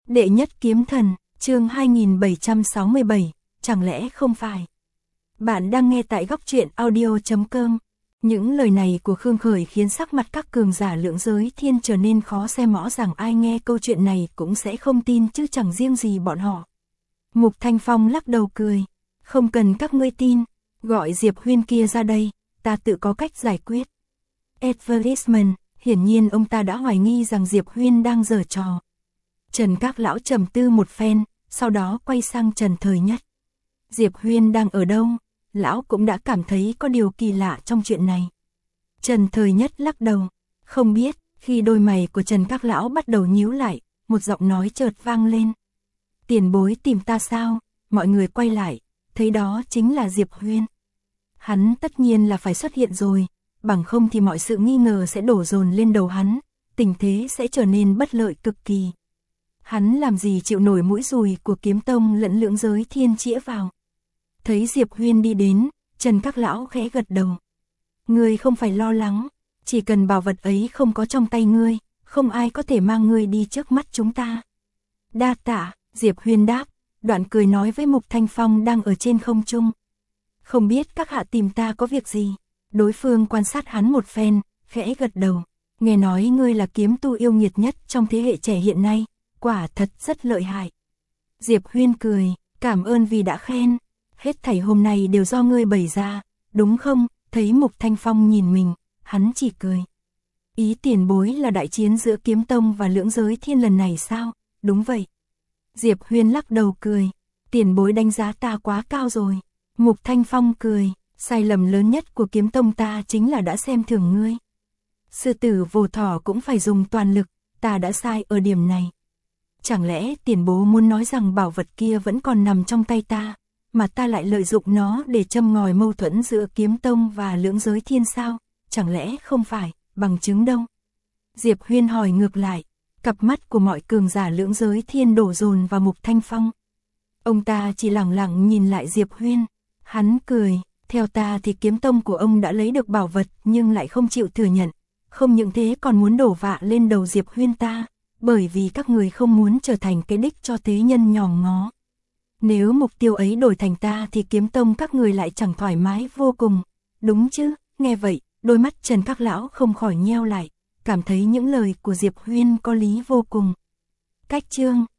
Đệ nhất kiếm thần, chương 2767, chẳng lẽ không phải? Bạn đang nghe tại góc truyện audio.com. Những lời này của Khương Khởi khiến sắc mặt các cường giả lưỡng giới thiên trở nên khó xem, rõ rằng ai nghe câu chuyện này cũng sẽ không tin, chứ chẳng riêng gì bọn họ. Mục Thanh Phong lắc đầu cười, không cần các ngươi tin, gọi Diệp Huyên kia ra đây, ta tự có cách giải quyết. Advertisement, hiển nhiên ông ta đã hoài nghi rằng Diệp Huyên đang giở trò. Trần các lão trầm tư một phen, sau đó quay sang Trần Thời Nhất. Diệp Huyên đang ở đâu? Lão cũng đã cảm thấy có điều kỳ lạ trong chuyện này. Trần Thời Nhất lắc đầu, không biết. Khi đôi mày của Trần các lão bắt đầu nhíu lại, một giọng nói chợt vang lên. Tiền bối tìm ta sao? Mọi người quay lại, thấy đó chính là Diệp Huyên. Hắn tất nhiên là phải xuất hiện rồi, bằng không thì mọi sự nghi ngờ sẽ đổ dồn lên đầu hắn, tình thế sẽ trở nên bất lợi cực kỳ. Hắn làm gì chịu nổi mũi dùi của kiếm tông lẫn lưỡng giới thiên chĩa vào. Thấy Diệp Huyên đi đến, Trần các lão khẽ gật đầu. Ngươi không phải lo lắng, chỉ cần bảo vật ấy không có trong tay ngươi, không ai có thể mang ngươi đi trước mắt chúng ta. Đa tạ, Diệp Huyên đáp, đoạn cười nói với Mục Thanh Phong đang ở trên không trung. Không biết các hạ tìm ta có việc gì? Đối phương quan sát hắn một phen, khẽ gật đầu. Nghe nói ngươi là kiếm tu yêu nghiệt nhất trong thế hệ trẻ hiện nay, quả thật rất lợi hại. Diệp Huyên cười, cảm ơn vì đã khen. Hết thảy hôm nay đều do ngươi bày ra, đúng không? Thấy Mục Thanh Phong nhìn mình, hắn chỉ cười. Ý tiền bối là đại chiến giữa kiếm tông và lưỡng giới thiên lần này sao? Đúng vậy. Diệp Huyên lắc đầu cười, tiền bối đánh giá ta quá cao rồi. Mục Thanh Phong cười, sai lầm lớn nhất của kiếm tông ta chính là đã xem thường ngươi. Sư tử vô thỏ cũng phải dùng toàn lực, ta đã sai ở điểm này. Chẳng lẽ tiền bố muốn nói rằng bảo vật kia vẫn còn nằm trong tay ta, mà ta lại lợi dụng nó để châm ngòi mâu thuẫn giữa kiếm tông và lưỡng giới thiên sao? Chẳng lẽ không phải, bằng chứng đâu? Diệp Huyên hỏi ngược lại, cặp mắt của mọi cường giả lưỡng giới thiên đổ dồn vào Mục Thanh Phong. Ông ta chỉ lẳng lặng nhìn lại Diệp Huyên, hắn cười, theo ta thì kiếm tông của ông đã lấy được bảo vật nhưng lại không chịu thừa nhận, không những thế còn muốn đổ vạ lên đầu Diệp Huyên ta, bởi vì các người không muốn trở thành cái đích cho thế nhân nhòm ngó. Nếu mục tiêu ấy đổi thành ta thì kiếm tông các người lại chẳng thoải mái vô cùng, đúng chứ? Nghe vậy, đôi mắt Trần các lão không khỏi nheo lại, cảm thấy những lời của Diệp Huyên có lý vô cùng. Cách chương